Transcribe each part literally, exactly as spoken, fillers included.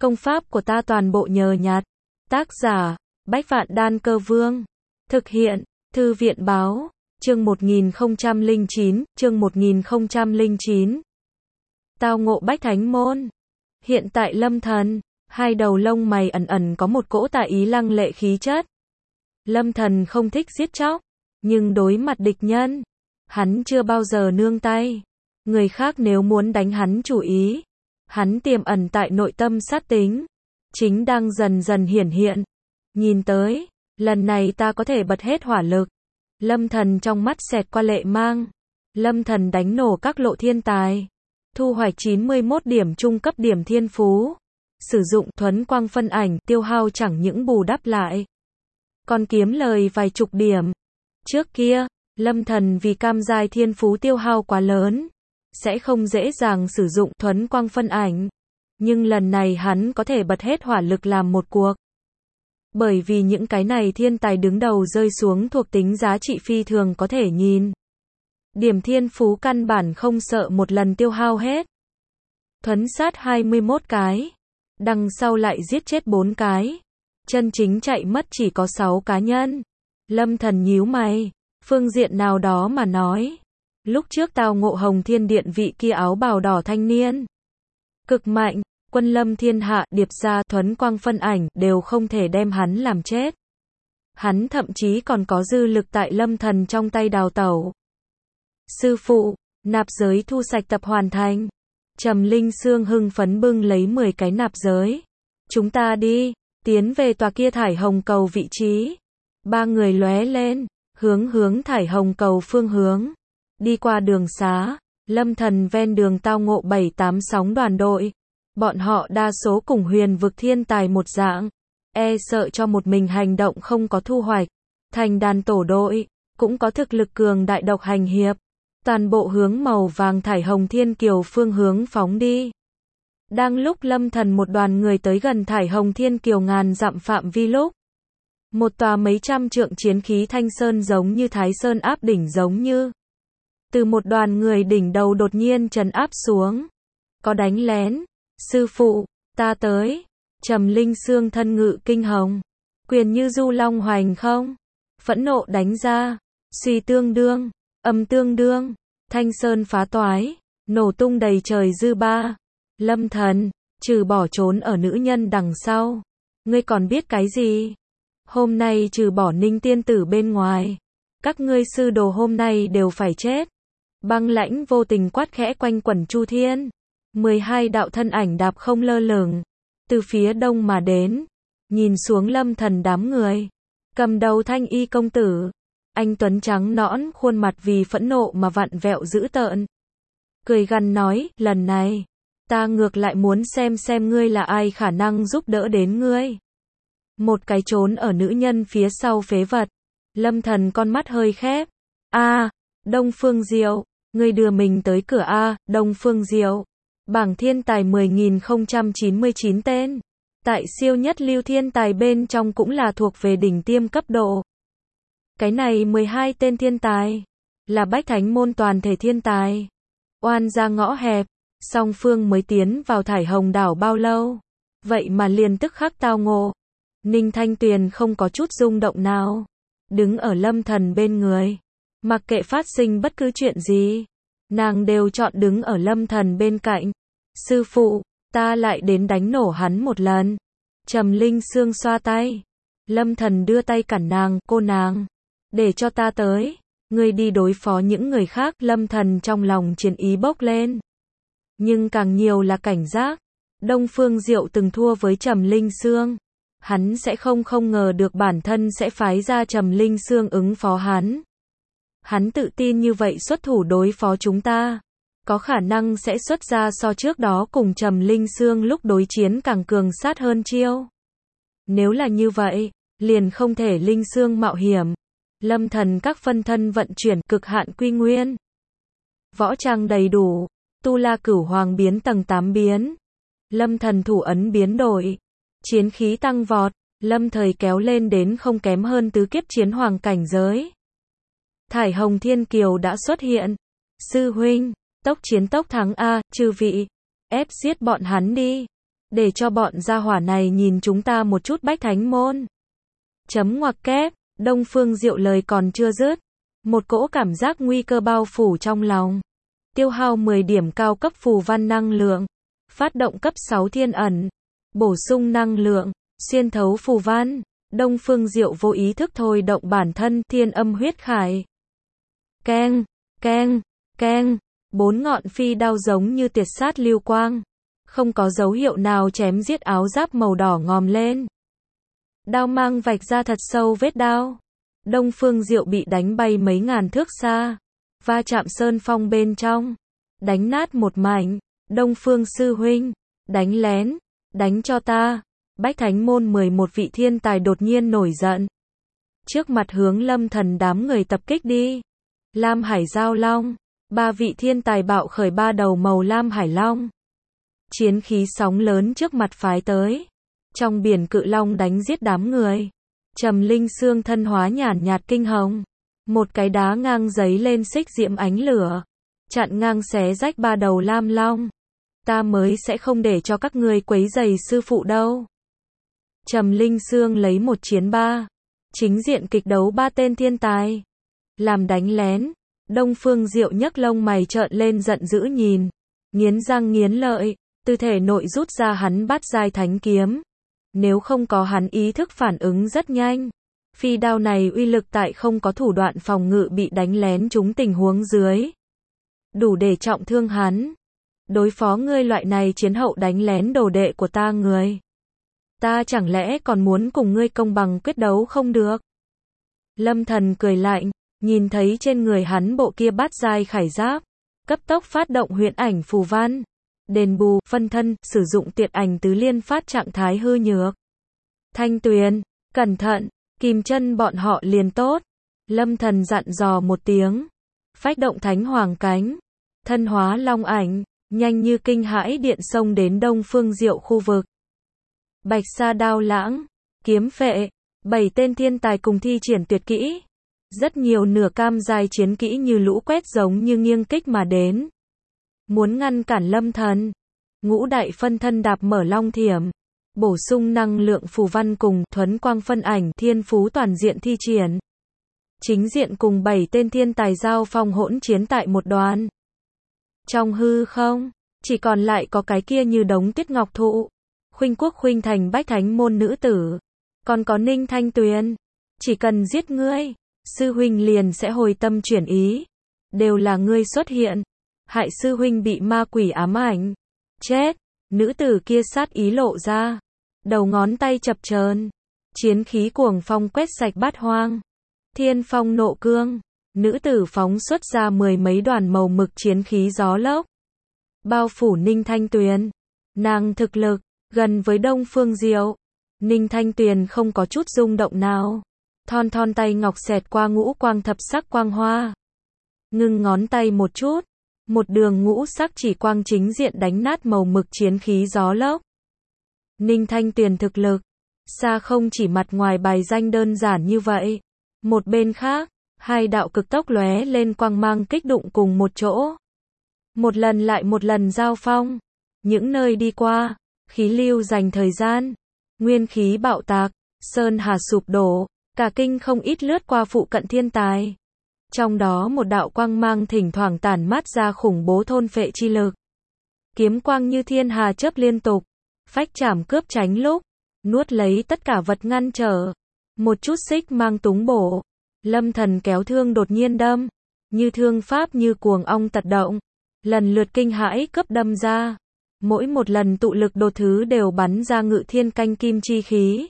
Công pháp của ta toàn bộ nhờ nhặt. Tác giả, Bách Vạn Đan Cơ Vương. Thực hiện, Thư viện báo, chương một nghìn không trăm lẻ chín, chương một nghìn không trăm lẻ chín. Tao ngộ Bách Thánh Môn. Hiện tại Lâm Thần, hai đầu lông mày ẩn ẩn có một cỗ tà ý lăng lệ khí chất. Lâm Thần không thích giết chóc, nhưng đối mặt địch nhân, hắn chưa bao giờ nương tay. Người khác nếu muốn đánh hắn chủ ý, hắn tiềm ẩn tại nội tâm sát tính, chính đang dần dần hiển hiện. Nhìn tới, lần này ta có thể bật hết hỏa lực. Lâm Thần trong mắt xẹt qua lệ mang. Lâm Thần đánh nổ các lộ thiên tài, thu hoạch chín mươi mốt điểm trung cấp điểm thiên phú. Sử dụng thuấn quang phân ảnh, tiêu hao chẳng những bù đắp lại, còn kiếm lời vài chục điểm. Trước kia, Lâm Thần vì cam giai thiên phú tiêu hao quá lớn, sẽ không dễ dàng sử dụng thuấn quang phân ảnh. Nhưng lần này hắn có thể bật hết hỏa lực làm một cuộc. Bởi vì những cái này thiên tài đứng đầu rơi xuống thuộc tính giá trị phi thường có thể nhìn. Điểm thiên phú căn bản không sợ một lần tiêu hao hết. Thuấn sát hai mươi mốt cái. Đằng sau lại giết chết bốn cái. Chân chính chạy mất chỉ có sáu cá nhân. Lâm Thần nhíu mày. Phương diện nào đó mà nói, lúc trước tao ngộ Hồng Thiên Điện vị kia áo bào đỏ thanh niên cực mạnh, quân lâm thiên hạ, điệp ra, thuấn quang phân ảnh đều không thể đem hắn làm chết. Hắn thậm chí còn có dư lực tại Lâm Thần trong tay đào tẩu. Sư phụ, nạp giới thu sạch tập hoàn thành. Trầm Linh Sương hưng phấn bưng lấy mười cái nạp giới. Chúng ta đi, tiến về tòa kia thải hồng cầu vị trí. Ba người lóe lên, hướng hướng thải hồng cầu phương hướng. Đi qua đường xá, Lâm Thần ven đường tao ngộ bảy tám sóng đoàn đội. Bọn họ đa số cùng huyền vực thiên tài một dạng, e sợ cho một mình hành động không có thu hoạch. Thành đàn tổ đội, cũng có thực lực cường đại độc hành hiệp. Toàn bộ hướng màu vàng thải hồng thiên kiều phương hướng phóng đi. Đang lúc Lâm Thần một đoàn người tới gần thải hồng thiên kiều ngàn dặm phạm vi lúc, một tòa mấy trăm trượng chiến khí thanh sơn giống như Thái Sơn áp đỉnh giống như từ một đoàn người đỉnh đầu đột nhiên trấn áp xuống. Có đánh lén. Sư phụ, ta tới. Trầm Linh Sương thân ngự kinh hồng, quyền như du long hoành không, phẫn nộ đánh ra. Suy tương đương, âm tương đương, thanh sơn phá toái, nổ tung đầy trời dư ba. Lâm Thần, trừ bỏ trốn ở nữ nhân đằng sau, ngươi còn biết cái gì? Hôm nay trừ bỏ Ninh tiên tử bên ngoài, các ngươi sư đồ hôm nay đều phải chết. Băng lãnh vô tình quát khẽ quanh quẩn chu thiên. mười hai đạo thân ảnh đạp không lơ lửng, từ phía đông mà đến, nhìn xuống Lâm Thần đám người. Cầm đầu thanh y công tử, anh tuấn trắng nõn, khuôn mặt vì phẫn nộ mà vặn vẹo dữ tợn. Cười gằn nói, lần này, ta ngược lại muốn xem xem ngươi là ai khả năng giúp đỡ đến ngươi. Một cái trốn ở nữ nhân phía sau phế vật. Lâm Thần con mắt hơi khép. A, Đông Phương Diệu, ngươi đưa mình tới cửa A, Đông Phương Diệu. Bảng thiên tài mười nghìn không trăm chín mươi chín tên. Tại siêu nhất lưu thiên tài bên trong cũng là thuộc về đỉnh tiêm cấp độ. Cái này mười hai tên thiên tài, là Bách Thánh Môn toàn thể thiên tài. Oan ra ngõ hẹp, song phương mới tiến vào thải hồng đảo bao lâu. Vậy mà liền tức khắc tao ngộ. Ninh Thanh Tuyền không có chút rung động nào. Đứng ở Lâm Thần bên người. Mặc kệ phát sinh bất cứ chuyện gì, nàng đều chọn đứng ở Lâm Thần bên cạnh. Sư phụ, ta lại đến đánh nổ hắn một lần. Trầm Linh Sương xoa tay. Lâm Thần đưa tay cản nàng, cô nàng, để cho ta tới. Ngươi đi đối phó những người khác. Lâm Thần trong lòng chiến ý bốc lên. Nhưng càng nhiều là cảnh giác. Đông Phương Diệu từng thua với Trầm Linh Sương. Hắn sẽ không không ngờ được bản thân sẽ phái ra Trầm Linh Sương ứng phó hắn. Hắn tự tin như vậy xuất thủ đối phó chúng ta, có khả năng sẽ xuất ra so trước đó cùng Trầm Linh Sương lúc đối chiến càng cường sát hơn chiêu. Nếu là như vậy, liền không thể Linh Sương mạo hiểm. Lâm Thần các phân thân vận chuyển cực hạn quy nguyên. Võ trang đầy đủ, Tu La Cửu Hoàng biến tầng tám biến. Lâm Thần thủ ấn biến đổi, chiến khí tăng vọt, lâm thời kéo lên đến không kém hơn tứ kiếp chiến hoàng cảnh giới. Thải Hồng Thiên Kiều đã xuất hiện. Sư huynh, tốc chiến tốc thắng a, chư vị, ép giết bọn hắn đi. để cho bọn gia hỏa này nhìn chúng ta một chút Bách Thánh Môn. Chấm ngoặc kép, Đông Phương Diệu lời còn chưa dứt. Một cỗ cảm giác nguy cơ bao phủ trong lòng. Tiêu hao mười điểm cao cấp phù văn năng lượng. Phát động cấp sáu thiên ẩn. Bổ sung năng lượng. Xuyên thấu phù văn. Đông Phương Diệu vô ý thức thôi động bản thân thiên âm huyết khải. Keng, keng, keng. Bốn ngọn phi đao giống như tiệt sát lưu quang. Không có dấu hiệu nào chém giết áo giáp màu đỏ ngòm lên. Đao mang vạch ra thật sâu vết đao. Đông Phương Diệu bị đánh bay mấy ngàn thước xa. Va chạm sơn phong bên trong. Đánh nát một mảnh. Đông Phương sư huynh. Đánh lén. Đánh cho ta. Bách Thánh Môn mười một vị thiên tài đột nhiên nổi giận. Trước mặt hướng Lâm Thần đám người tập kích đi. Lam Hải Giao Long. Ba vị thiên tài bạo khởi ba đầu màu lam hải long. Chiến khí sóng lớn trước mặt phái tới. Trong biển cự long đánh giết đám người. Trầm Linh xương thân hóa nhàn nhạt kinh hồng. Một cái đá ngang giấy lên xích diễm ánh lửa. Chặn ngang xé rách ba đầu lam long. Ta mới sẽ không để cho các ngươi quấy rầy sư phụ đâu. Trầm Linh xương lấy một chiến ba. Chính diện kịch đấu ba tên thiên tài. Làm đánh lén. Đông Phương Diệu nhấc lông mày trợn lên giận dữ nhìn. Nghiến răng nghiến lợi. Từ thể nội rút ra hắn bát giai thánh kiếm. Nếu không có hắn ý thức phản ứng rất nhanh. Phi đao này uy lực tại không có thủ đoạn phòng ngự bị đánh lén trúng tình huống dưới. Đủ để trọng thương hắn. Đối phó ngươi loại này chiến hậu đánh lén đồ đệ của ta người. Ta chẳng lẽ còn muốn cùng ngươi công bằng quyết đấu không được. Lâm Thần cười lạnh. Nhìn thấy trên người hắn bộ kia bát giai khải giáp. Cấp tốc phát động huyễn ảnh phù văn. Đền bù, phân thân, sử dụng tiệt ảnh tứ liên phát trạng thái hư nhược. Thanh Tuyền, cẩn thận, kìm chân bọn họ liền tốt. Lâm Thần dặn dò một tiếng. Phách động thánh hoàng cánh. Thân hóa long ảnh, nhanh như kinh hãi điện xông đến Đông Phương Diệu khu vực. Bạch sa đao lãng, kiếm phệ, bảy tên thiên tài cùng thi triển tuyệt kỹ. Rất nhiều nửa cam giai chiến kỹ như lũ quét giống như nghiêng kích mà đến. Muốn ngăn cản Lâm Thần. Ngũ đại phân thân đạp mở long thiểm. Bổ sung năng lượng phù văn cùng thuấn quang phân ảnh thiên phú toàn diện thi triển. Chính diện cùng bảy tên thiên tài giao phong hỗn chiến tại một đoàn. Trong hư không, chỉ còn lại có cái kia như đống tuyết ngọc thụ. Khuynh Quốc Khuynh Thành Bách Thánh Môn nữ tử. Còn có Ninh Thanh Tuyền. Chỉ cần giết ngươi, sư huynh liền sẽ hồi tâm chuyển ý. Đều là ngươi xuất hiện. Hại sư huynh bị ma quỷ ám ảnh. Chết. Nữ tử kia sát ý lộ ra. Đầu ngón tay chập chờn. Chiến khí cuồng phong quét sạch bát hoang. Thiên phong nộ cương. Nữ tử phóng xuất ra mười mấy đoàn màu mực chiến khí gió lốc. Bao phủ Ninh Thanh Tuyền. Nàng thực lực, gần với Đông Phương Diệu. Ninh Thanh Tuyền không có chút rung động nào. Thon thon tay ngọc xẹt qua ngũ quang thập sắc quang hoa. Ngưng ngón tay một chút. Một đường ngũ sắc chỉ quang chính diện đánh nát màu mực chiến khí gió lốc. Ninh Thanh Tuyền thực lực. Xa không chỉ mặt ngoài bài danh đơn giản như vậy. Một bên khác, hai đạo cực tốc lóe lên quang mang kích đụng cùng một chỗ. Một lần lại một lần giao phong. Những nơi đi qua, khí lưu dành thời gian. Nguyên khí bạo tạc, sơn hà sụp đổ. Cả kinh không ít lướt qua phụ cận thiên tài. Trong đó một đạo quang mang thỉnh thoảng tản mát ra khủng bố thôn phệ chi lực. Kiếm quang như thiên hà chớp liên tục. Phách chảm cướp tránh lúc. Nuốt lấy tất cả vật ngăn trở. Một chút xích mang túng bổ. Lâm Thần kéo thương đột nhiên đâm. Như thương pháp như cuồng ong tật động. Lần lượt kinh hãi cướp đâm ra. Mỗi một lần tụ lực đột thứ đều bắn ra ngự thiên canh kim chi khí.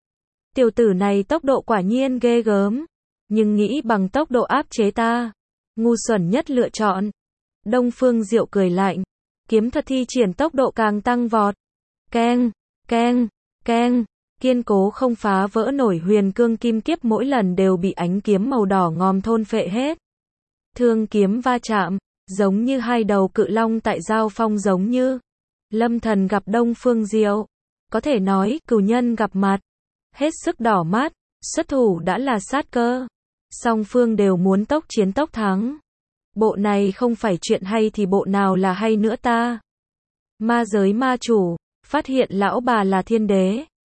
Tiểu tử này tốc độ quả nhiên ghê gớm. Nhưng nghĩ bằng tốc độ áp chế ta. Ngu xuẩn nhất lựa chọn. Đông Phương Diệu cười lạnh. Kiếm thuật thi triển tốc độ càng tăng vọt. Keng, keng, keng. Kiên cố không phá vỡ nổi huyền cương kim kiếp mỗi lần đều bị ánh kiếm màu đỏ ngòm thôn phệ hết. Thương kiếm va chạm. Giống như hai đầu cự long tại giao phong giống như. Lâm Thần gặp Đông Phương Diệu. Có thể nói cửu nhân gặp mặt. Hết sức đỏ mắt. Xuất thủ đã là sát cơ. Song phương đều muốn tốc chiến tốc thắng. Bộ này không phải chuyện hay thì bộ nào là hay nữa ta. Ma giới ma chủ. Phát hiện lão bà là thiên đế.